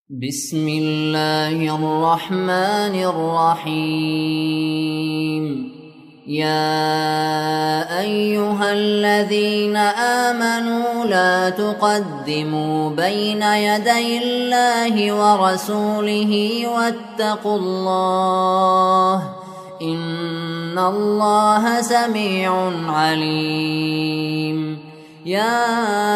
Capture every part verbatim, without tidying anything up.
بسم الله الرحمن الرحيم. يا أيها الذين آمنوا لا تقدموا بين يدي الله ورسوله واتقوا الله إن الله سميع عليم. يا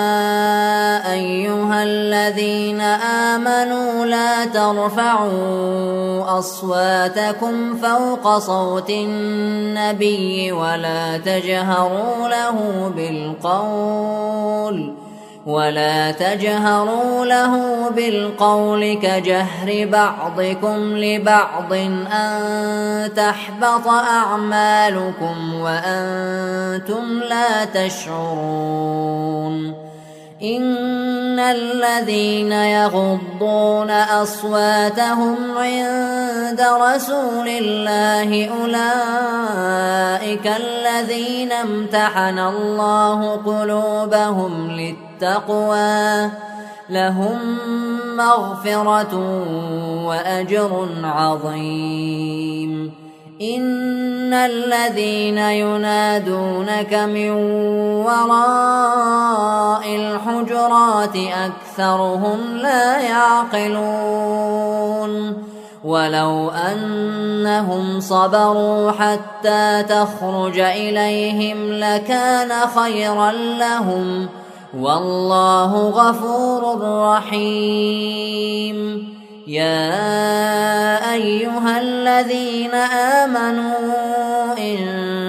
أيها الذين آمنوا لا ترفعوا أصواتكم فوق صوت النبي ولا تجهروا له بالقول ولا تجهروا له بالقول كجهر بعضكم لبعض أن تحبط أعمالكم وأنتم لا تشعرون. إن الذين يغضون أصواتهم عند رسول الله أولئك الذين امتحن الله قلوبهم للتقوى لهم مغفرة وأجر عظيم. إن الذين ينادونك من وراء الحجرات أكثرهم لا يعقلون. ولو أنهم صبروا حتى تخرج إليهم لكان خيرا لهم والله غفور رحيم. يا أيها الذين آمنوا إن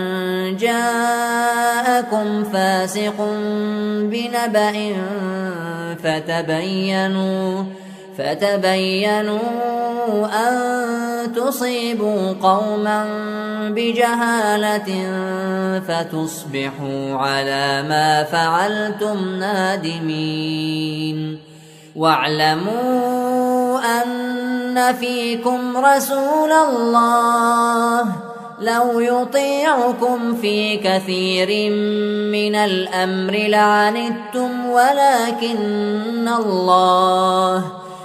جاءكم فاسق بنبأ فتبينوا فتبينوا أن تصيبوا قوما بجهالة فتصبحوا على ما فعلتم نادمين. واعلموا أن فيكم رسول الله لو يطيعكم في كثير من الأمر لعنتم ولكن الله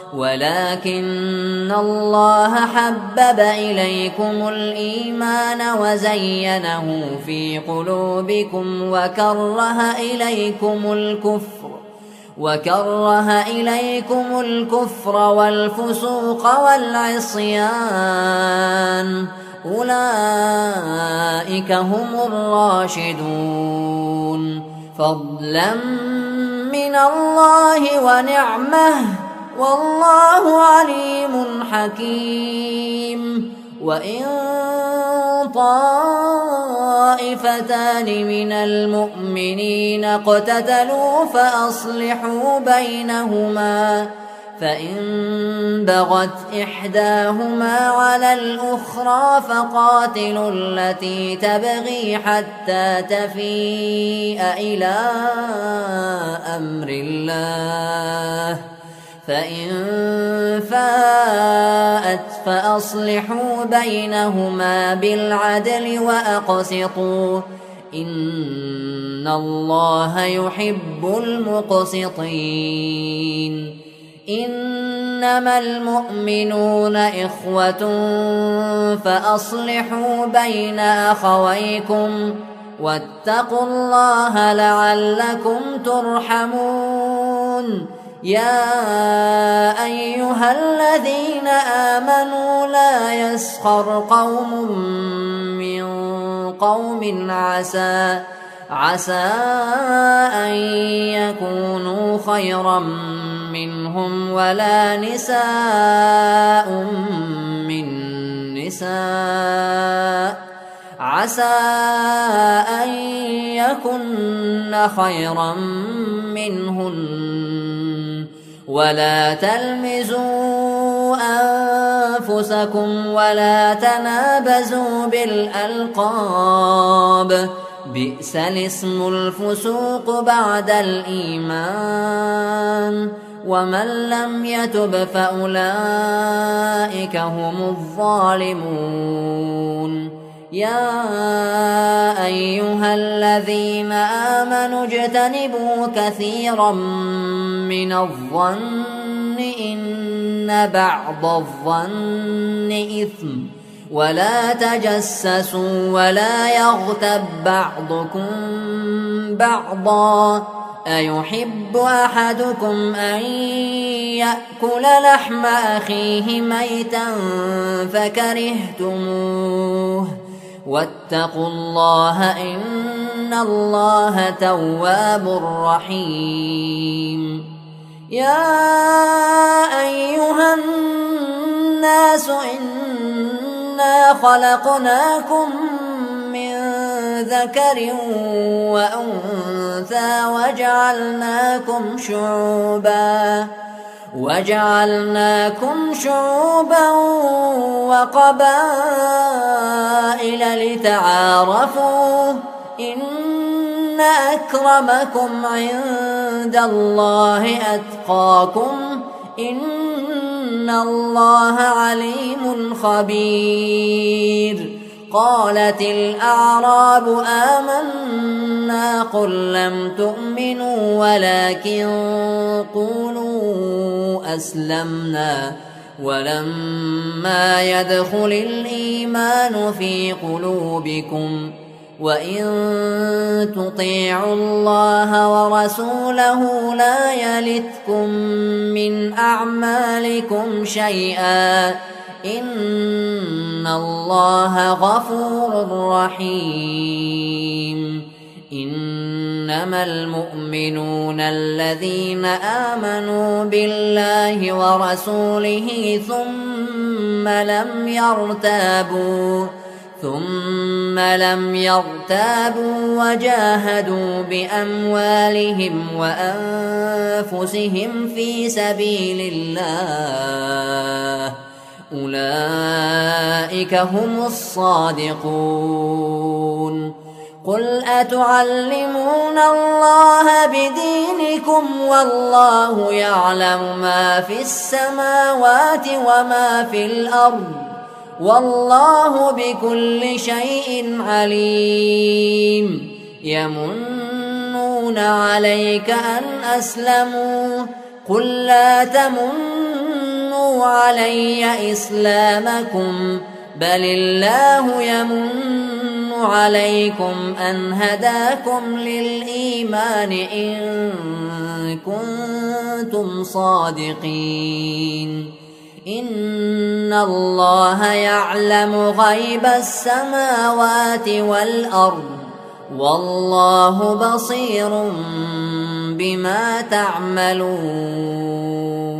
ولكن الله حبب إليكم الإيمان وزينه في قلوبكم وكره إليكم الكفر وكره إليكم الكفر والفسوق والعصيان أولئك هم الراشدون فضلا من الله ونعمه والله عليم حكيم. وإن طائفتان من المؤمنين اقتتلوا فأصلحوا بينهما فإن بغت إحداهما على الأخرى فقاتلوا التي تبغي حتى تفيء إلى أمر الله فإن فاءت فأصلحوا بينهما بالعدل وأقسطوا إن الله يحب المقسطين. إنما المؤمنون إخوة فأصلحوا بين أخويكم واتقوا الله لعلكم ترحمون. يا أيها الذين آمنوا لا يسخر قوم من قوم عسى عسى أن يكونوا خيرا منهم ولا نساء من نساء عسى أن يكن خيرا منهن ولا تلمزوا أنفسكم ولا تنابزوا بالألقاب بئس الاسم الفسوق بعد الإيمان ومن لم يتب فأولئك هم الظالمون. يا أيها الذين آمنوا اجتنبوا كثيرا من الظن إن إن بعض الظن إثم ولا تجسسوا ولا يغتب بعضكم بعضا أيحب أحدكم أن يأكل لحم أخيه ميتا فكرهتموه واتقوا الله إن الله تواب رحيم يا أيها الناس إنا خلقناكم من ذكر وأنثى وجعلناكم شعوبا وجعلناكم شعوبا وقبائل لتعارفوا إن أكرمكم عند الله أتقاكم إن الله عليم خبير قالت الأعراب آمنا قل لم تؤمنوا ولكن قولوا أسلمنا ولما يدخل الإيمان في قلوبكم وإن تطيعوا الله ورسوله لا يلتكم من أعمالكم شيئا إن الله غفور رحيم إنما المؤمنون الذين آمنوا بالله ورسوله ثم لم يرتابوا ثم لم يرتابوا وجاهدوا بأموالهم وأنفسهم في سبيل الله أولئك هم الصادقون قل أتعلمون الله بدينكم والله يعلم ما في السماوات وما في الأرض والله بكل شيء عليم يمنون عليك أن أسلموا قل لا تمنوا علي إسلامكم بل الله يمن عليكم أن هداكم للإيمان إن كنتم صادقين إن الله يعلم غيب السماوات والأرض والله بصير بما تعملون